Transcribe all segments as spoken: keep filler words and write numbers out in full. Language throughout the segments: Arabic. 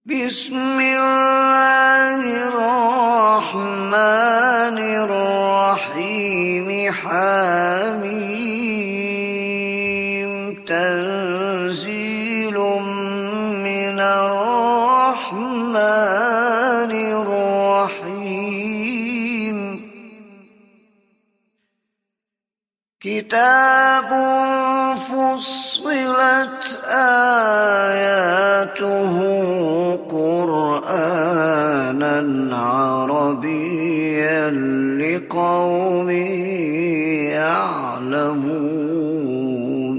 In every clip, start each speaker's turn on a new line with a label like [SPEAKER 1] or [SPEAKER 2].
[SPEAKER 1] بسم الله الرحمن الرحيم حميم تنزيل من الرحمن الرحيم كتاب فصلت آياته قرآنا عربيا لقوم يعلمون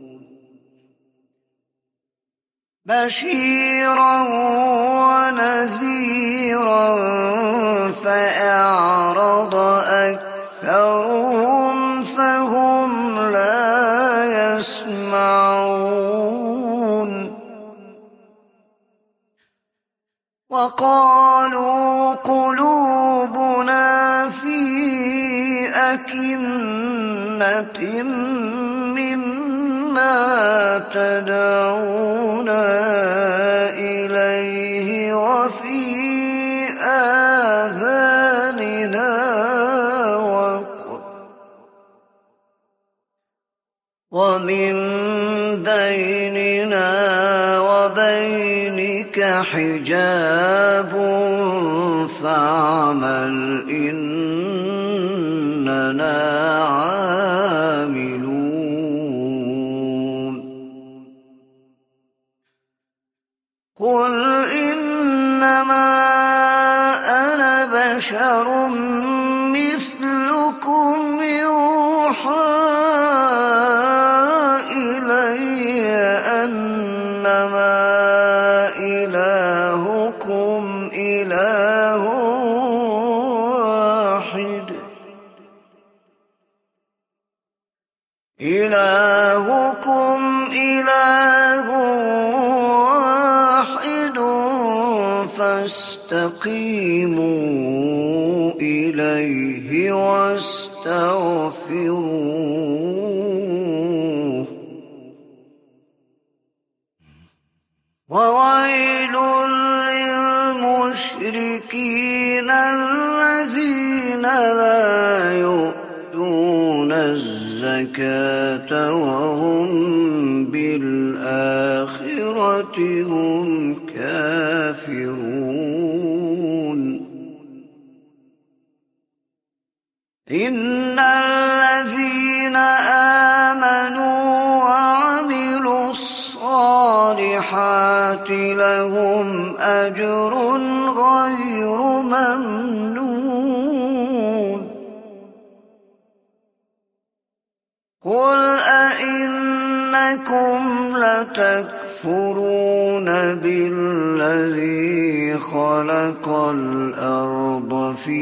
[SPEAKER 1] بشيرا ونذيرا فأعرض أكثرهم فهم لا يسمعون وقالوا قلوبنا في أكنة مما تدعونا إليه وفي آذاننا وقر ومن بيننا وبينك حجاب فاعمل إننا عاملون قل إنما أنا بشر مثلكم يوحى إلي أنما إلهكم إله واحد إلهكم إله واحد فاستقيموا إليه واستغفروه وويل للمشركين الذين لا يؤتون الزكاة وهم بالآخرة هم كافرون إن الذين آمنوا وعملوا الصالحات لهم أجر غير ممنون قل أئنكم لتكفرون بالذي خلق الأرض في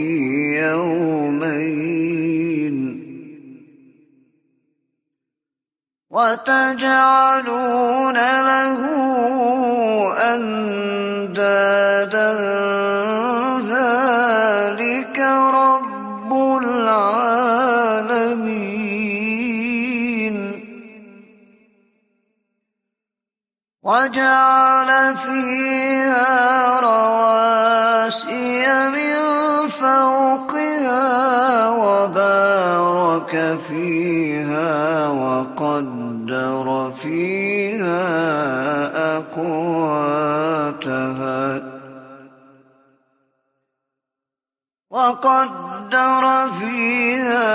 [SPEAKER 1] يومين وتجعلون له أندادا ذلك رب العالمين وجعل فيها رواسي من فوقها وبارك فيها وقدر فيها أقواتها وقدر فيها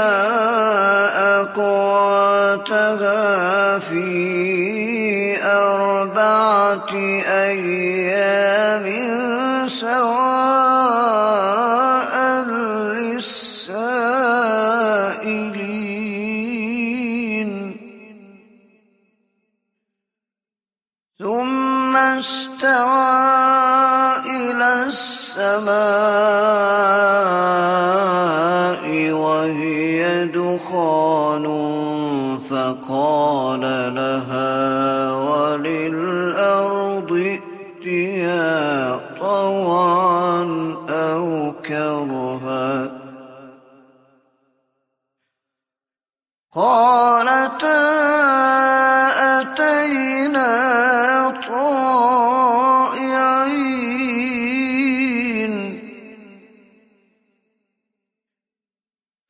[SPEAKER 1] أقواتها في أربعة أيام سواء للسائلين ثم استوى إلى السماء وهي دخان فقال لها وللأرض ائتيا طوعا أو كرها قالتا أتينا طائعين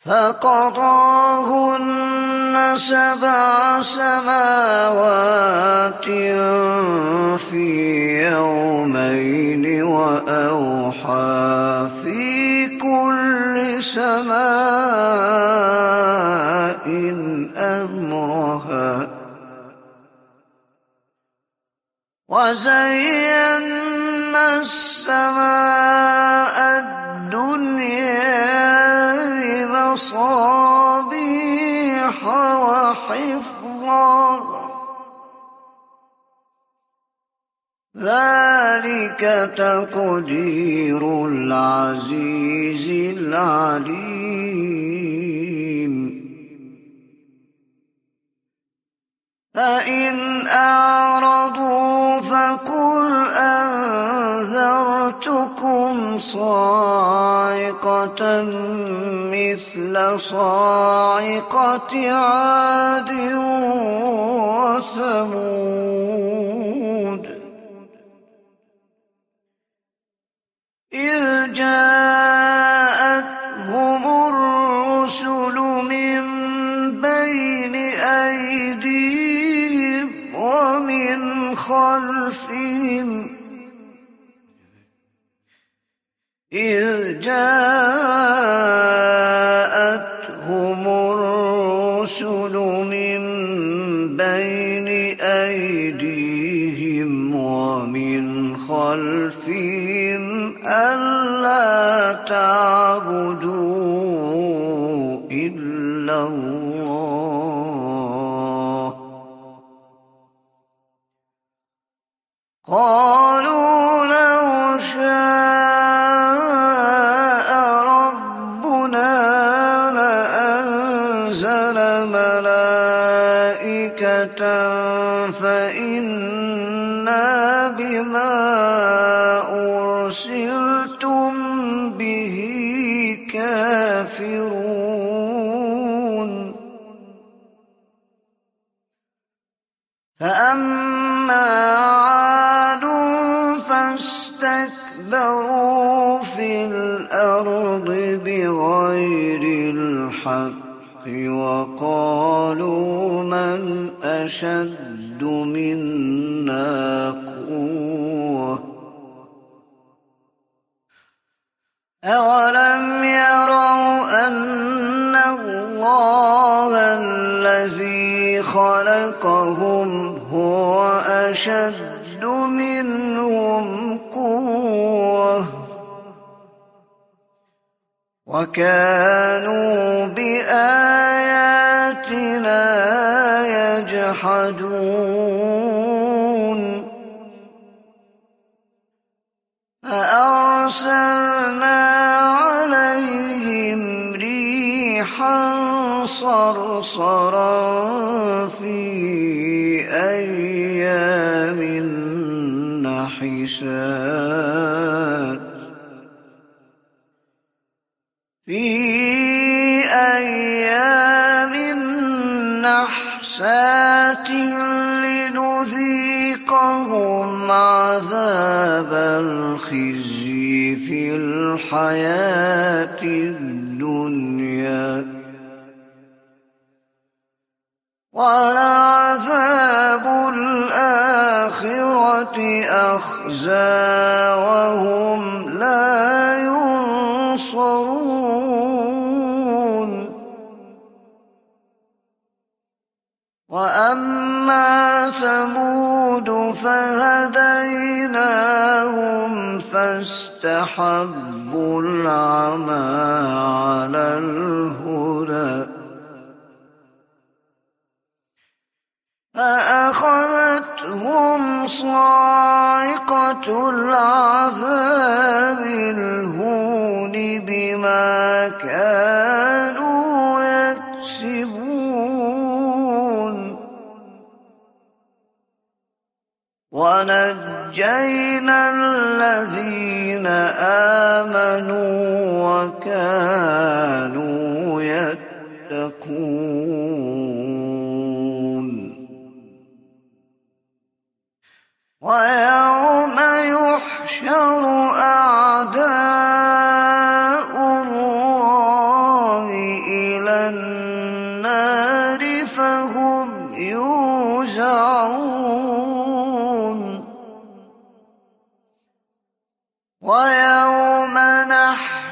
[SPEAKER 1] فقضاهن سبع سماوات في يومين وأوحى في كل سماء أمرها وزينا السماء الدنيا بمصابيح وحفظا ذلك تقدير العزيز العليم فإن أعرضوا فقل أنذرتكم صاعقة مثل صاعقة عاد وثمود إذ جاءتهم الرسل من بين أيديهم ومن خلفهم إذ جاءتهم الرسل من بين أيديهم ومن خلفهم ألا تعبدوا إلا الله قالوا لو شاء ربنا لأنزل ملائكة فإنا بما أرسلتم به كافرون فأما عاد فاستكبروا في الأرض بغير الحق وقالوا من أشد منا قوة أولم يروا أن الله الذي خلقهم هو أشد منهم قوة وكانوا بآياتنا يجحدون فأرسلنا عليهم ريحا صرصرا في أيام نحسات في أيام نحسات لنذيقهم عذاب الخزي في الحياة الدنيا ولعذاب الآخرة أخزى وهم لا ينصرون وأما ثمود فهديناهم فاستحبوا العمى على الهدى فأخذتهم صاعقة العذاب الهون بما كانوا يكسبون ونجينا الذين آمنوا وكانوا يتقون ويوم يحشر أعداء الله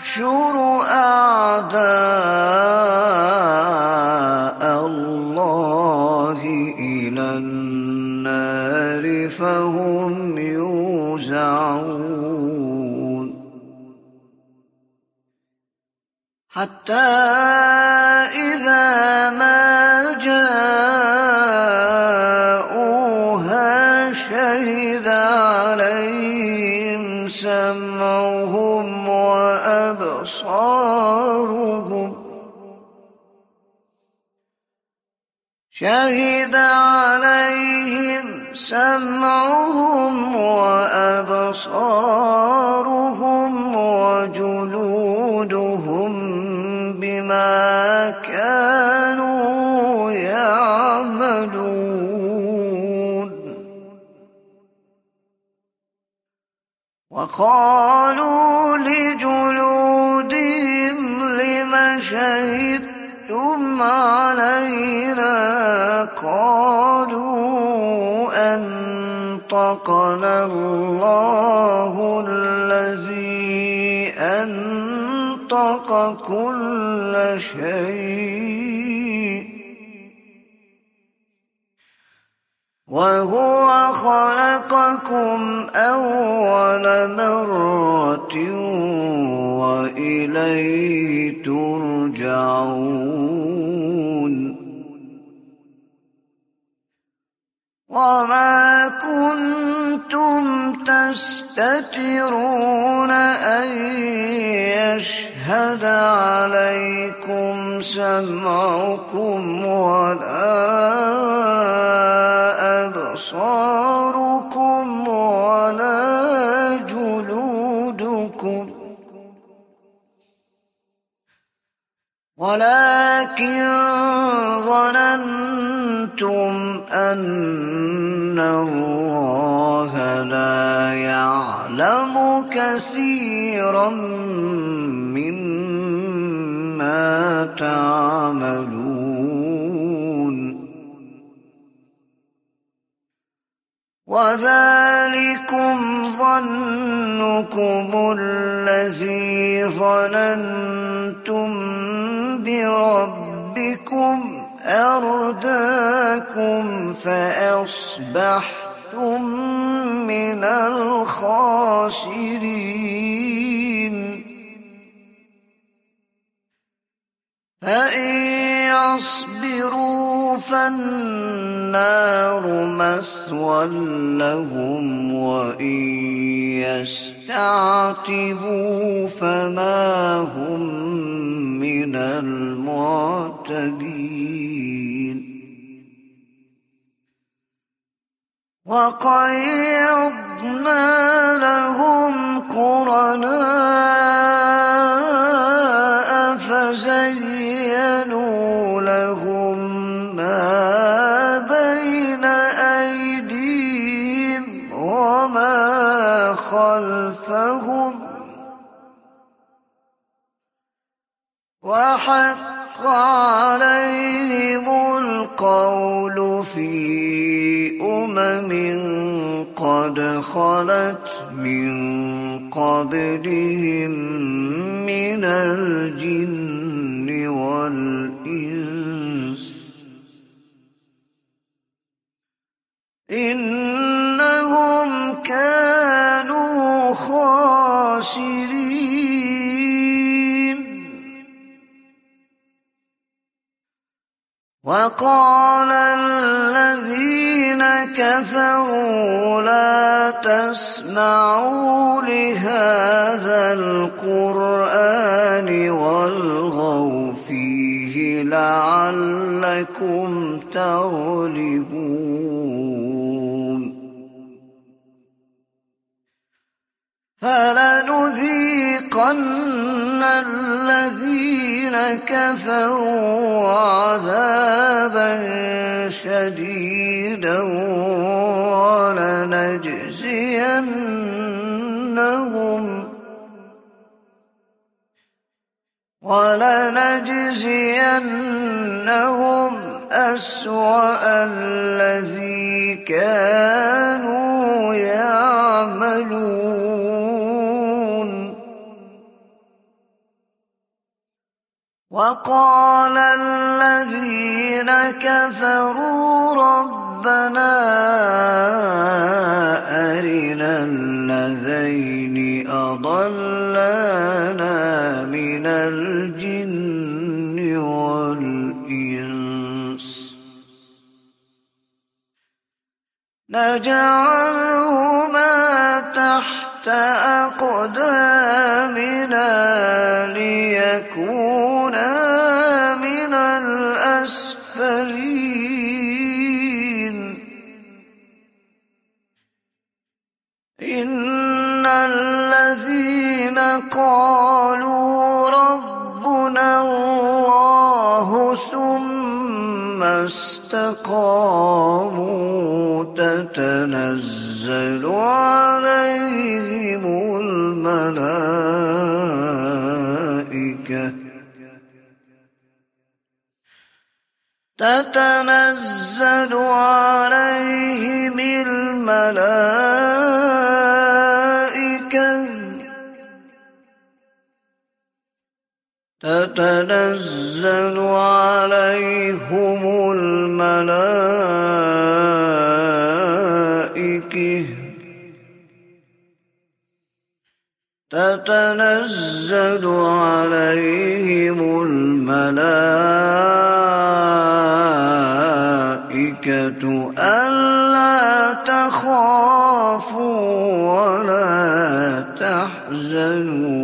[SPEAKER 1] يحشر أعداء الله إلى النار فهم يوزعون حتى إذا ما جاءوها شهد عليهم سمعهم وأبصارهم شهد عليهم سمعهم وأبصارهم وجلودهم بما كانوا يعملون وقالوا لجلودهم لم شهدتم علينا قالوا أنطقنا الله الذي أنطق كل شيء وهو خلقكم أول مرة وإليه ترجعون وما كنتم تستترون أن يشهد عليكم سمعكم ولا أبصاركم ولا جلودكم ولكن ظننتم أن الله لا يعلم كثيرا مما تعملون وذلكم ظنكم الذي ظننتم بربكم أرداكم فأصبحتم من الخاسرين فإن يصبروا فالنار مثوى لهم وإن يستعتبوا فما هم من المعتبين وقيضنا لهم قرناء فزينوا لهم ما بين أيديهم وما خلفهم وحق عليهم القول في أمم قد خلت من قبلهم من الجن والإنس إنهم كانوا خاسرين وقال الذين كفروا لا تسمعوا لهذا القرآن والغوا فيه لعلكم تغلبون فلنذيقن الذين كفروا عذابا شديدا ولنجزينهم ولنجزينهم أسوأ الذي كانوا يعملون وقال الذين كفروا ربنا أرنا الذين أضلانا من الجن والإنس نجعلهما تحت أقدامنا ليكونا من الأسفلين إن الذين قالوا ربنا الله ثم استقاموا تتنزل عليهم الملائكة تتنزل عليهم الملائكة تتنزل عليهم الملائكة تتنزل عليهم الملائكة ألا تخافوا ولا تحزنوا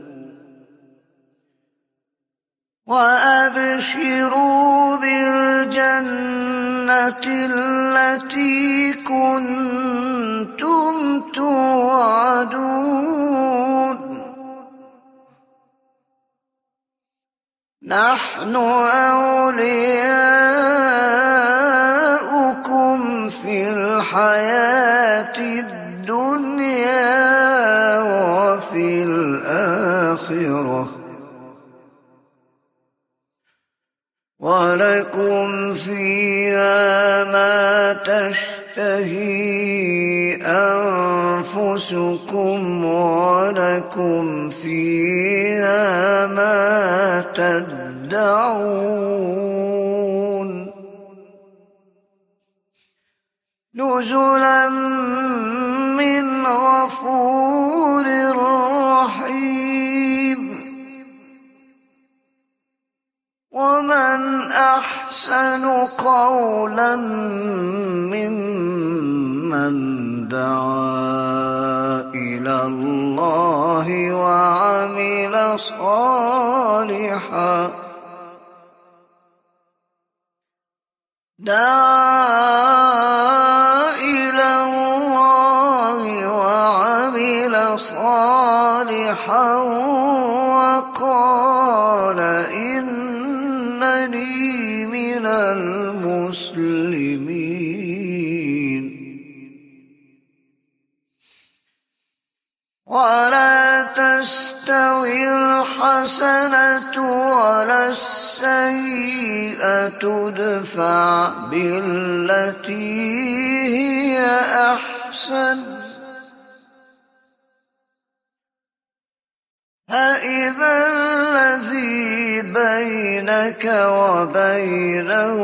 [SPEAKER 1] وأبشروا بالجنة التي كنتم توعدون نحن أولياؤكم في الحياة الدنيا وفي الآخرة ولكم فيها ما تشتهي أنفسكم ولكم فيها ما تدعون نزلا من غفور رحيم ومن أحسن قولا ممن دعا إلى الله وعمل صالحا دعا إلى الله وعمل صالحا وقال إنني من المسلمين ولا تستوي الحسنة ولا السيئة ادفع بالتي هي أحسن فإذا الذي بينك وبينه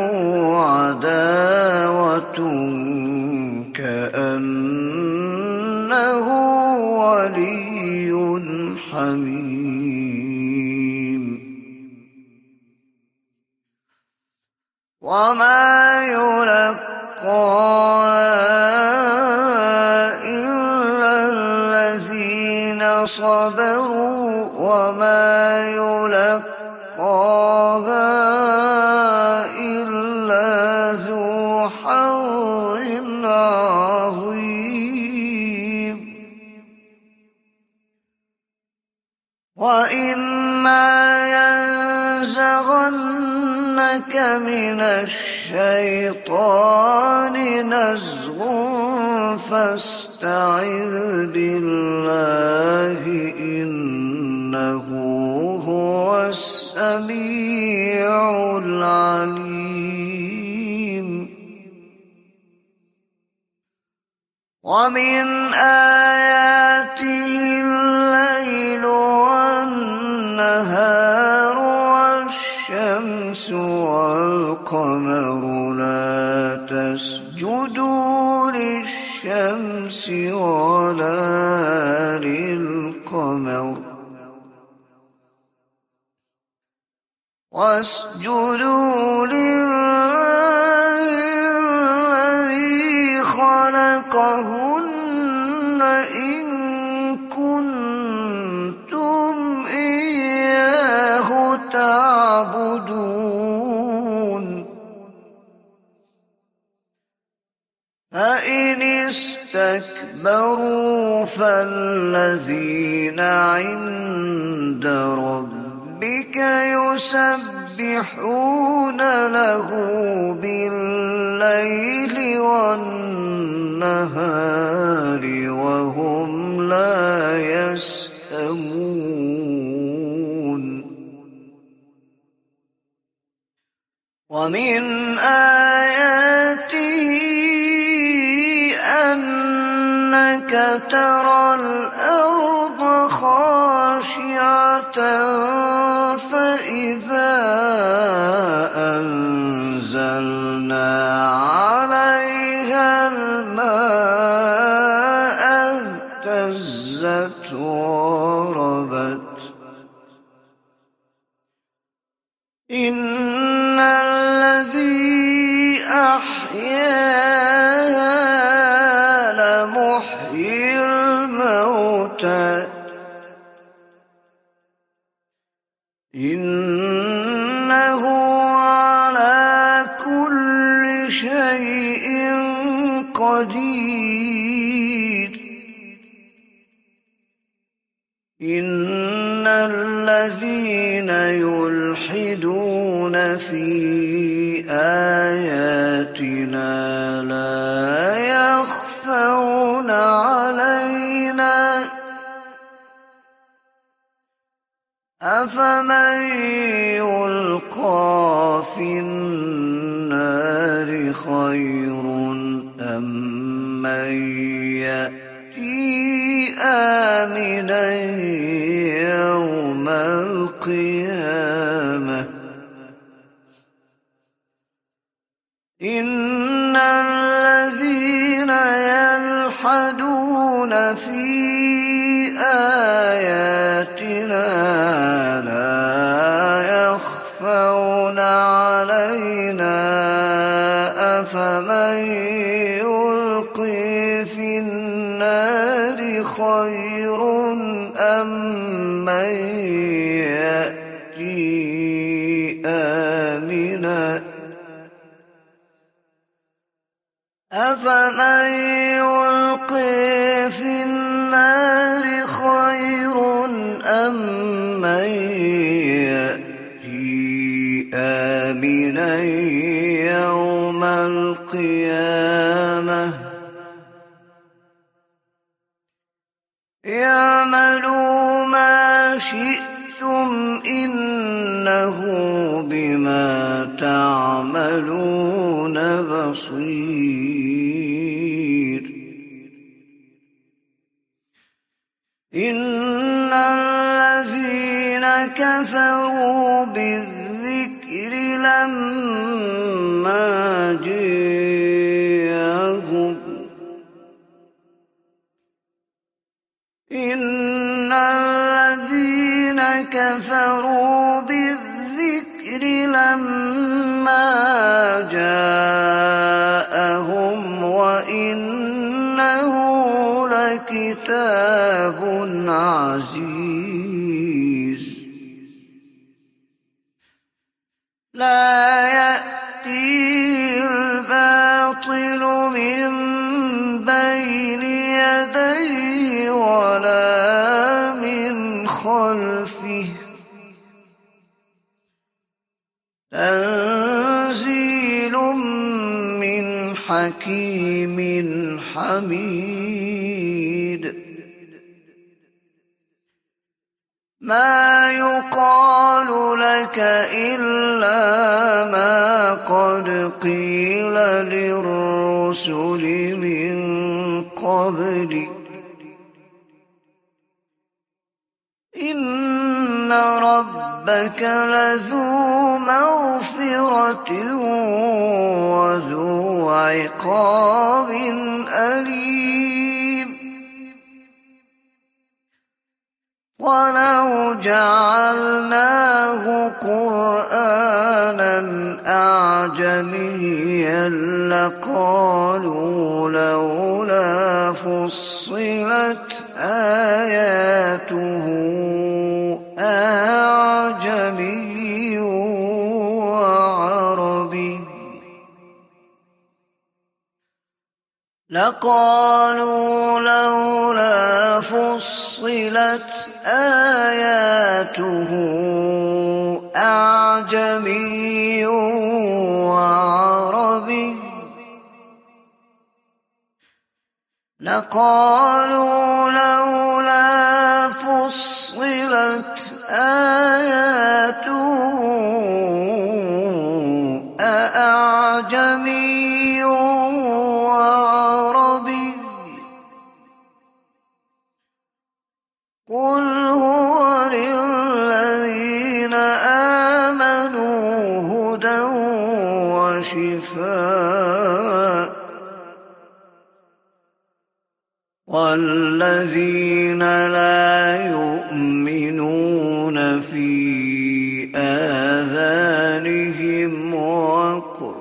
[SPEAKER 1] عداوة كأنه ولي حميم وما يلقاها إلا الذين صبروا وما يلقاها إلا ذو حظ عظيم وإما ينزغنك من الشيطان نزغ فاستعذ بالله إنه هو السميع العليم ومن آياته الليل والنهار والشمس القمر واسجدوا لله الذي خلقهن إن كنتم إياه تعبدون فإن استكبروا فالذين عند ربك يسبحون له بالليل والنهار وهم لا يسأمون ومن آياته أنك ترى الأرض خاشعة فإذا أنزلنا عليها الماء اهتزت وربت إن الذي أحياها لمحيي الموتى إنه على كل شيء قدير إن الذين يلحدون في آياتنا لا يخفون علينا أفمن يلقى في النار خير أم من يأتي آمنا يوم القيامة إن الذين يلحدون في آياتنا لا يخفون علينا أفمن يلقي في النار خير أم من يأتي آمنا أفمن يلقي في النار خير أم من يأتي آمنا يوم القيامة اعملوا ما شئتم إنه بما تعملون بصير إن الذين كفروا بالذكر لما جاءهم إن الذين كفروا بالذكر لما جاءهم وإنه لكتاب عزيز لا يأتيه الباطل من بين يديه ولا من خلفه تنزيل من حكيم حميد ما يقال لك إلا ما قد قيل للرسل من قبلك إن ربك لذو مغفرة وذو عقاب أليم ولو جعلناه قرآنا أعجميا لقالوا لولا فصلت آياته أعجمي وعربي لقالوا لولا فصلت آياته أعجمي وعربي لقالوا لولا فصلت آياته أعجمي وعربي قل هو للذين آمنوا هدى وشفاء والذين لا يؤمنون في آذانهم وقر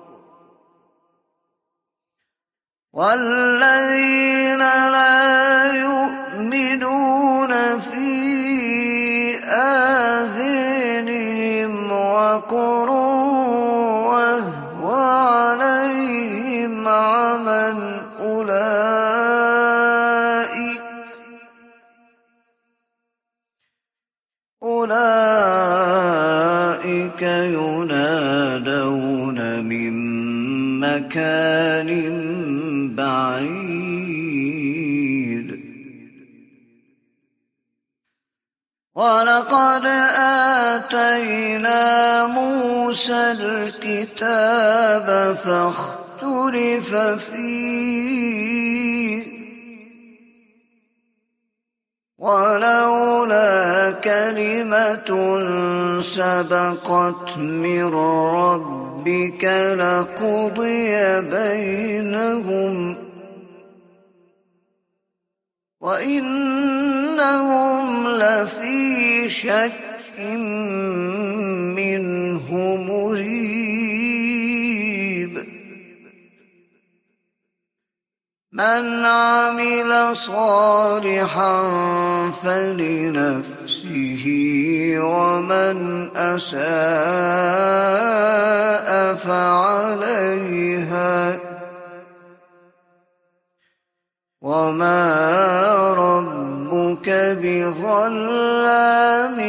[SPEAKER 1] والذين لا يؤمنون في آذانهم وقر وهو عليهم عمى أولئك أولئك ينادون من مكان بعيد ولقد آتينا موسى الكتاب فاختلف فيه ولولا كلمة سبقت من ربك لقضي بينهم وإنهم لفي شك منه مريب من عمل صالحا فلنفسه ومن أساء فعليها وما ربك بظلام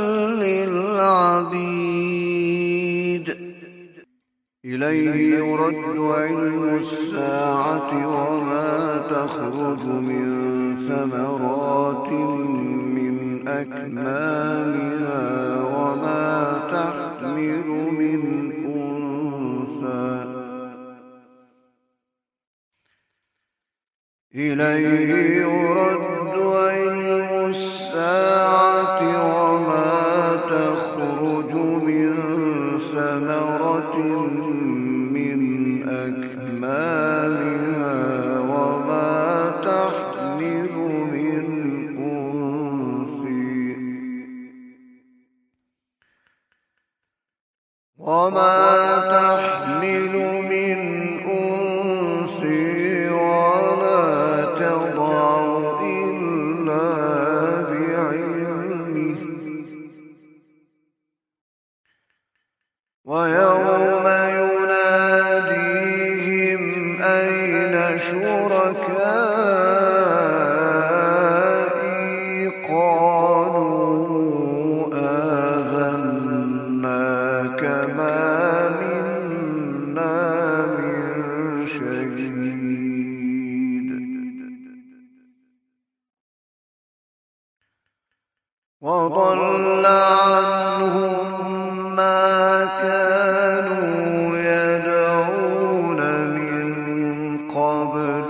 [SPEAKER 1] للعبيد
[SPEAKER 2] إليه يرد علم الساعة وما تخرج من ثمرات من أكمامها وما تحمل من أنثى إليه يرد علم الساعة وما تخرج من ثمرة من أكمامها وما تحمل من أنثى وما تحمل من أنثى ولا تضع إلا بعلمه ويوم يناديهم أين شركائي قالوا آذناك ما منا من شهيد وضل عنهم ما كانوا يدعون من قبل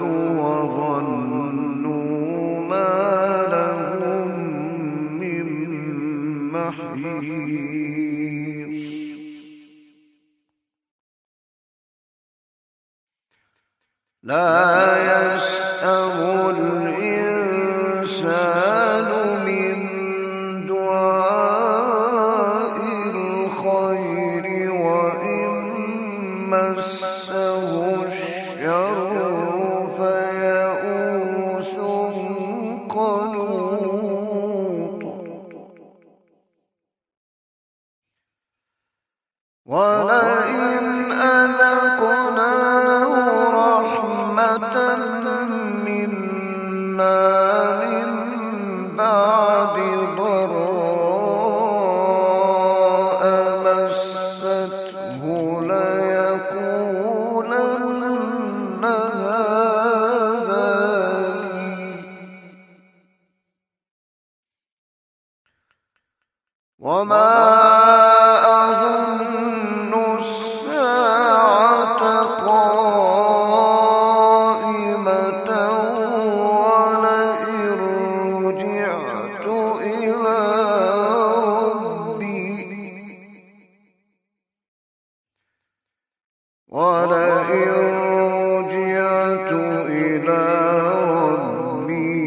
[SPEAKER 2] وظنوا ما لهم من محيص لا يسأم الإنسان من بعد ضراء مسته ليقولن هذا لي وما أظن الساعة قائمة ولئن رجعت إلى ربي ولئن رجعت إلى ربي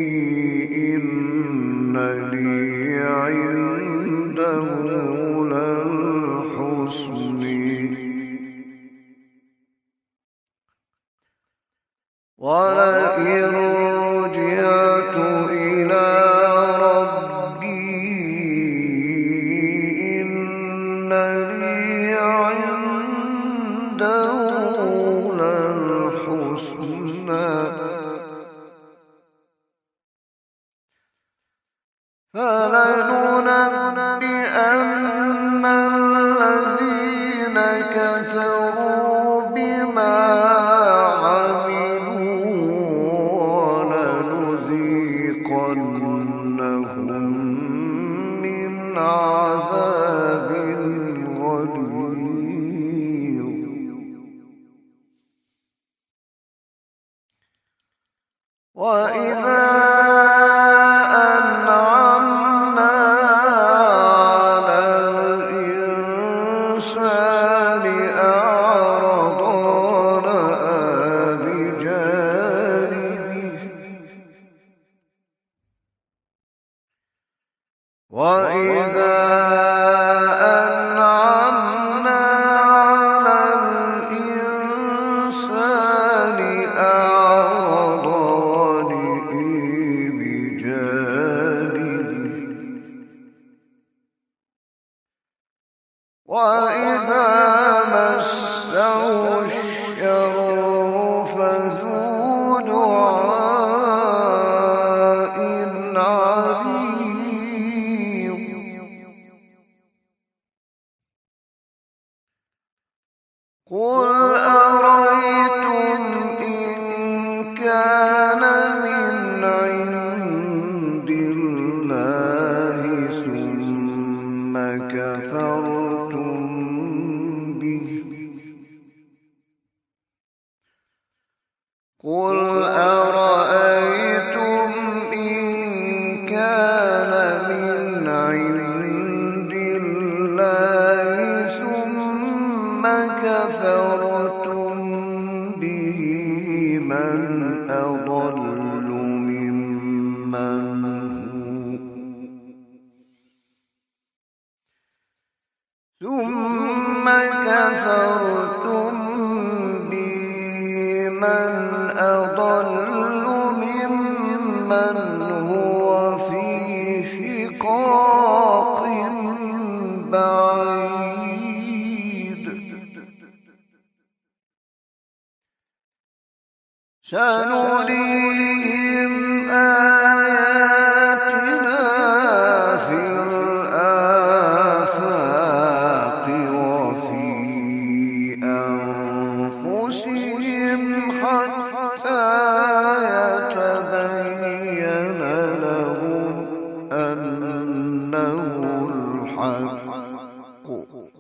[SPEAKER 2] إن لي عنده للحسنى ولئن رجعت إلى ربي إن لي عنده للحسنى فلننبئن الذين كفروا بما عملوا ولنذيقنهم من عذاب غليظ وإذا أنعمنا على الإنسان أعرض ونأى بجانبه وإذا أنعمنا على الإنسان أعرض ونأى بجانبه وإذا مسه الشر فذو دعاء عريض قل أرأيتم إن كان من عند الله ثم كفرتم به قل أرأيتم إن كان من عند الله ثم كفرتم به من أضل ممن ثم كفرتم بمن أضل ممن هو في شقاق بعيد سنريهم آياتنا في الآفاق وفي أنفسهم حتى يتبين لهم أنه الحق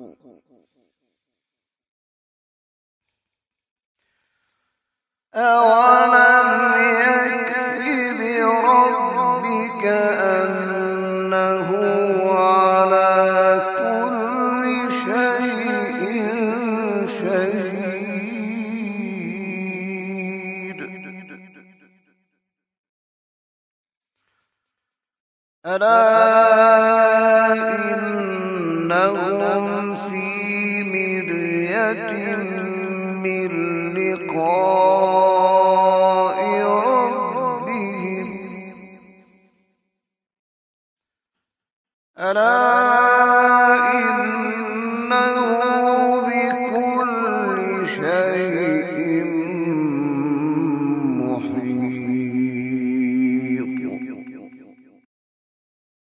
[SPEAKER 2] أولم يكف بربك أنه على كل شيء شهيد ألا إنهم في مرية من لقاء ربهم ألا